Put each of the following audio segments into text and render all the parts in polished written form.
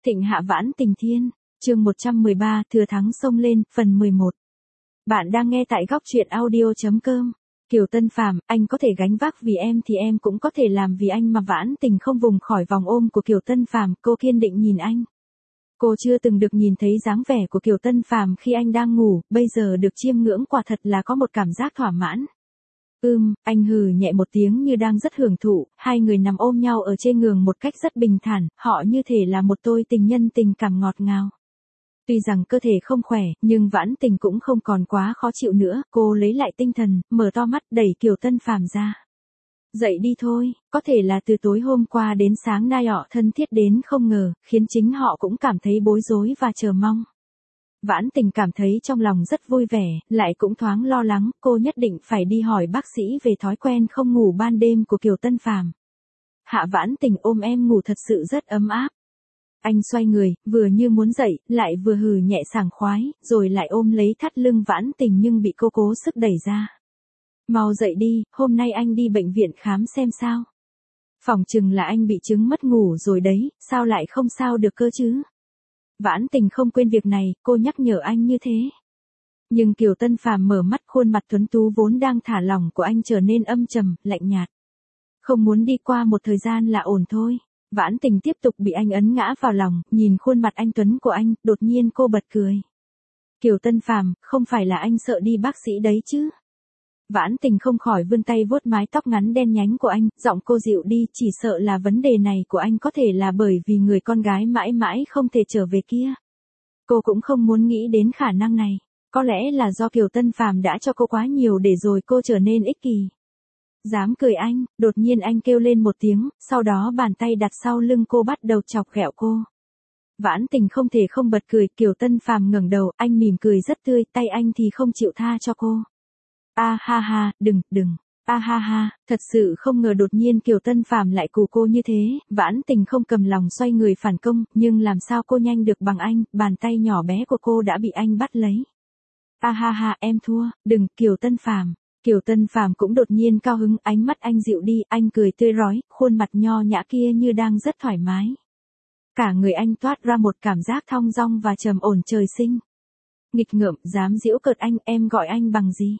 Thịnh hạ vãn tình thiên, chương 113, thừa thắng xông lên, phần 11. Bạn đang nghe tại góc truyện audio.com. Kiều Tân Phàm, anh có thể gánh vác vì em thì em cũng có thể làm vì anh mà. Vãn Tình không vùng khỏi vòng ôm của Kiều Tân Phàm, cô kiên định nhìn anh. Cô chưa từng được nhìn thấy dáng vẻ của Kiều Tân Phàm khi anh đang ngủ, bây giờ được chiêm ngưỡng quả thật là có một cảm giác thỏa mãn. Anh hừ nhẹ một tiếng như đang rất hưởng thụ, hai người nằm ôm nhau ở trên giường một cách rất bình thản, họ như thể là một đôi tình nhân tình cảm ngọt ngào. Tuy rằng cơ thể không khỏe, nhưng Vãn Tình cũng không còn quá khó chịu nữa, cô lấy lại tinh thần, mở to mắt đẩy Kiều Tân Phàm ra. Dậy đi thôi, có thể là từ tối hôm qua đến sáng nay họ thân thiết đến không ngờ, khiến chính họ cũng cảm thấy bối rối và chờ mong. Vãn Tình cảm thấy trong lòng rất vui vẻ, lại cũng thoáng lo lắng, cô nhất định phải đi hỏi bác sĩ về thói quen không ngủ ban đêm của Kiều Tân Phàm. Hạ Vãn Tình ôm em ngủ thật sự rất ấm áp. Anh xoay người, vừa như muốn dậy, lại vừa hừ nhẹ sảng khoái, rồi lại ôm lấy thắt lưng Vãn Tình nhưng bị cô cố sức đẩy ra. Mau dậy đi, hôm nay anh đi bệnh viện khám xem sao. Phỏng chừng là anh bị chứng mất ngủ rồi đấy, sao lại không sao được cơ chứ? Vãn Tình không quên việc này, cô nhắc nhở anh như thế. Nhưng Kiều Tân Phàm mở mắt, khuôn mặt tuấn tú vốn đang thả lỏng của anh trở nên âm trầm, lạnh nhạt. Không muốn đi qua một thời gian là ổn thôi. Vãn Tình tiếp tục bị anh ấn ngã vào lòng, nhìn khuôn mặt anh tuấn của anh, đột nhiên cô bật cười. Kiều Tân Phàm, không phải là anh sợ đi bác sĩ đấy chứ? Vãn Tình không khỏi vươn tay vuốt mái tóc ngắn đen nhánh của anh, giọng cô dịu đi, chỉ sợ là vấn đề này của anh có thể là bởi vì người con gái mãi mãi không thể trở về kia. Cô cũng không muốn nghĩ đến khả năng này, có lẽ là do Kiều Tân Phàm đã cho cô quá nhiều để rồi cô trở nên ích kỷ. Dám cười anh, đột nhiên anh kêu lên một tiếng, sau đó bàn tay đặt sau lưng cô bắt đầu chọc ghẹo cô. Vãn Tình không thể không bật cười, Kiều Tân Phàm ngẩng đầu, anh mỉm cười rất tươi, tay anh thì không chịu tha cho cô. A ha ha, đừng, a ha ha, thật sự không ngờ đột nhiên Kiều Tân Phàm lại cù cô như thế, Vãn Tình không cầm lòng xoay người phản công, nhưng làm sao cô nhanh được bằng anh, bàn tay nhỏ bé của cô đã bị anh bắt lấy. A ha ha, em thua, đừng, Kiều Tân Phàm. Kiều Tân Phàm cũng đột nhiên cao hứng, ánh mắt anh dịu đi, anh cười tươi rói, khuôn mặt nho nhã kia như đang rất thoải mái. Cả người anh toát ra một cảm giác thong dong và trầm ổn trời sinh. Nghịch ngợm, dám giễu cợt anh, em gọi anh bằng gì?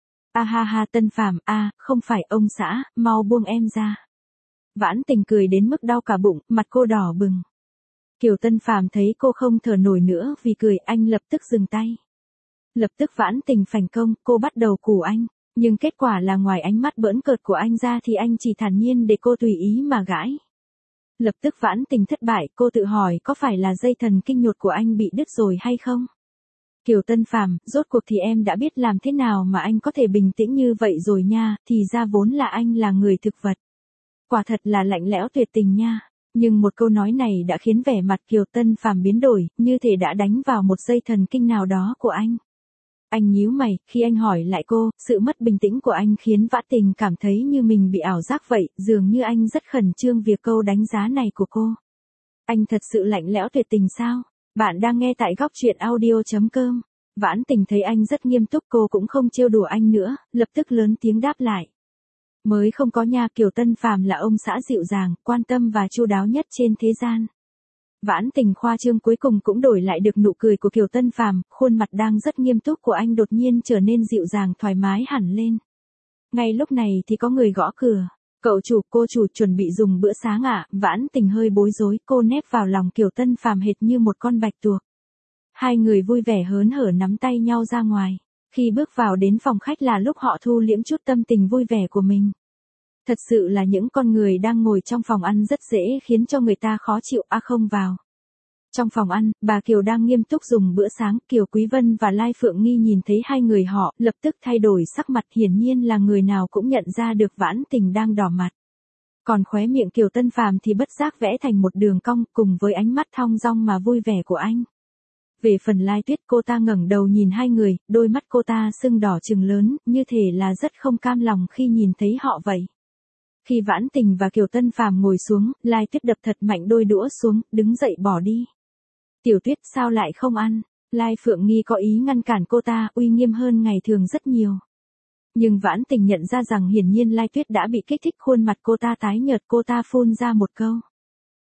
A ha ha Tân Phàm, không phải ông xã, mau buông em ra. Vãn Tình cười đến mức đau cả bụng, mặt cô đỏ bừng. Kiều Tân Phàm thấy cô không thở nổi nữa vì cười, anh lập tức dừng tay. Lập tức Vãn Tình phản công, cô bắt đầu cù anh, nhưng kết quả là ngoài ánh mắt bỡn cợt của anh ra thì anh chỉ thản nhiên để cô tùy ý mà gãi. Lập tức Vãn Tình thất bại, cô tự hỏi có phải là dây thần kinh nhột của anh bị đứt rồi hay không? Kiều Tân Phàm, rốt cuộc thì em đã biết làm thế nào mà anh có thể bình tĩnh như vậy rồi nha, thì ra vốn là anh là người thực vật. Quả thật là lạnh lẽo tuyệt tình nha. Nhưng một câu nói này đã khiến vẻ mặt Kiều Tân Phàm biến đổi, như thể đã đánh vào một dây thần kinh nào đó của anh. Anh nhíu mày, khi anh hỏi lại cô, sự mất bình tĩnh của anh khiến Vãn Tình cảm thấy như mình bị ảo giác vậy, dường như anh rất khẩn trương việc câu đánh giá này của cô. Anh thật sự lạnh lẽo tuyệt tình sao? Bạn đang nghe tại góc truyện audio.com. Vãn Tình thấy anh rất nghiêm túc, cô cũng không trêu đùa anh nữa, lập tức lớn tiếng đáp lại. Mới không có nha, Kiều Tân Phàm là ông xã dịu dàng, quan tâm và chu đáo nhất trên thế gian. Vãn Tình khoa trương cuối cùng cũng đổi lại được nụ cười của Kiều Tân Phàm, khuôn mặt đang rất nghiêm túc của anh đột nhiên trở nên dịu dàng thoải mái hẳn lên. Ngay lúc này thì có người gõ cửa. Cậu chủ, cô chủ chuẩn bị dùng bữa sáng ạ? Vãn Tình hơi bối rối, cô nép vào lòng Kiều Tân Phàm hệt như một con bạch tuộc. Hai người vui vẻ hớn hở nắm tay nhau ra ngoài. Khi bước vào đến phòng khách là lúc họ thu liễm chút tâm tình vui vẻ của mình. Thật sự là những con người đang ngồi trong phòng ăn rất dễ khiến cho người ta khó chịu, không vào. Trong phòng ăn, bà Kiều đang nghiêm túc dùng bữa sáng, Kiều Quý Vân và Lai Phượng Nghi nhìn thấy hai người họ, lập tức thay đổi sắc mặt, hiển nhiên là người nào cũng nhận ra được Vãn Tình đang đỏ mặt. Còn khóe miệng Kiều Tân Phàm thì bất giác vẽ thành một đường cong, cùng với ánh mắt thong dong mà vui vẻ của anh. Về phần Lai Tuyết, cô ta ngẩng đầu nhìn hai người, đôi mắt cô ta sưng đỏ trừng lớn, như thể là rất không cam lòng khi nhìn thấy họ vậy. Khi Vãn Tình và Kiều Tân Phàm ngồi xuống, Lai Tuyết đập thật mạnh đôi đũa xuống, đứng dậy bỏ đi. Tiểu Tuyết, sao lại không ăn? Lai Phượng Nghi có ý ngăn cản cô ta, uy nghiêm hơn ngày thường rất nhiều. Nhưng Vãn Tình nhận ra rằng hiển nhiên Lai Tuyết đã bị kích thích, khuôn mặt cô ta tái nhợt, cô ta phun ra một câu.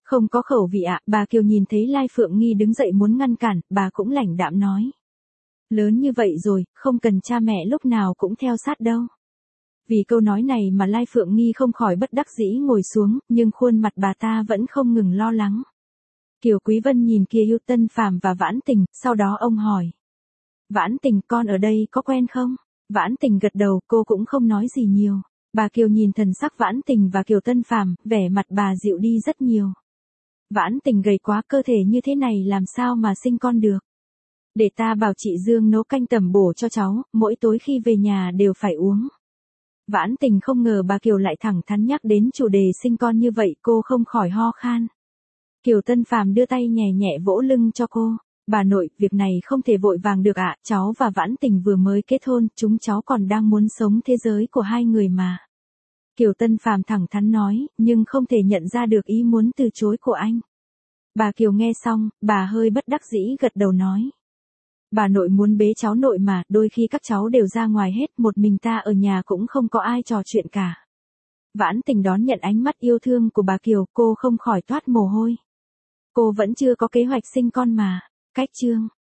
Không có khẩu vị ạ, bà Kiều nhìn thấy Lai Phượng Nghi đứng dậy muốn ngăn cản, bà cũng lạnh đạm nói. Lớn như vậy rồi, không cần cha mẹ lúc nào cũng theo sát đâu. Vì câu nói này mà Lai Phượng Nghi không khỏi bất đắc dĩ ngồi xuống, nhưng khuôn mặt bà ta vẫn không ngừng lo lắng. Kiều Quý Vân nhìn kia Ưu Tân Phàm và Vãn Tình, sau đó ông hỏi. Vãn Tình, con ở đây có quen không? Vãn Tình gật đầu, cô cũng không nói gì nhiều. Bà Kiều nhìn thần sắc Vãn Tình và Kiều Tân Phàm, vẻ mặt bà dịu đi rất nhiều. Vãn Tình gầy quá, cơ thể như thế này làm sao mà sinh con được. Để ta bảo chị Dương nấu canh tẩm bổ cho cháu, mỗi tối khi về nhà đều phải uống. Vãn Tình không ngờ bà Kiều lại thẳng thắn nhắc đến chủ đề sinh con như vậy, cô không khỏi ho khan. Kiều Tân Phàm đưa tay nhẹ nhẹ vỗ lưng cho cô. Bà nội, việc này không thể vội vàng được ạ, cháu và Vãn Tình vừa mới kết hôn, chúng cháu còn đang muốn sống thế giới của hai người mà. Kiều Tân Phàm thẳng thắn nói, nhưng không thể nhận ra được ý muốn từ chối của anh. Bà Kiều nghe xong, bà hơi bất đắc dĩ gật đầu nói. Bà nội muốn bế cháu nội mà, đôi khi các cháu đều ra ngoài hết, một mình ta ở nhà cũng không có ai trò chuyện cả. Vãn Tình đón nhận ánh mắt yêu thương của bà Kiều, cô không khỏi toát mồ hôi. Cô vẫn chưa có kế hoạch sinh con mà. Cách chương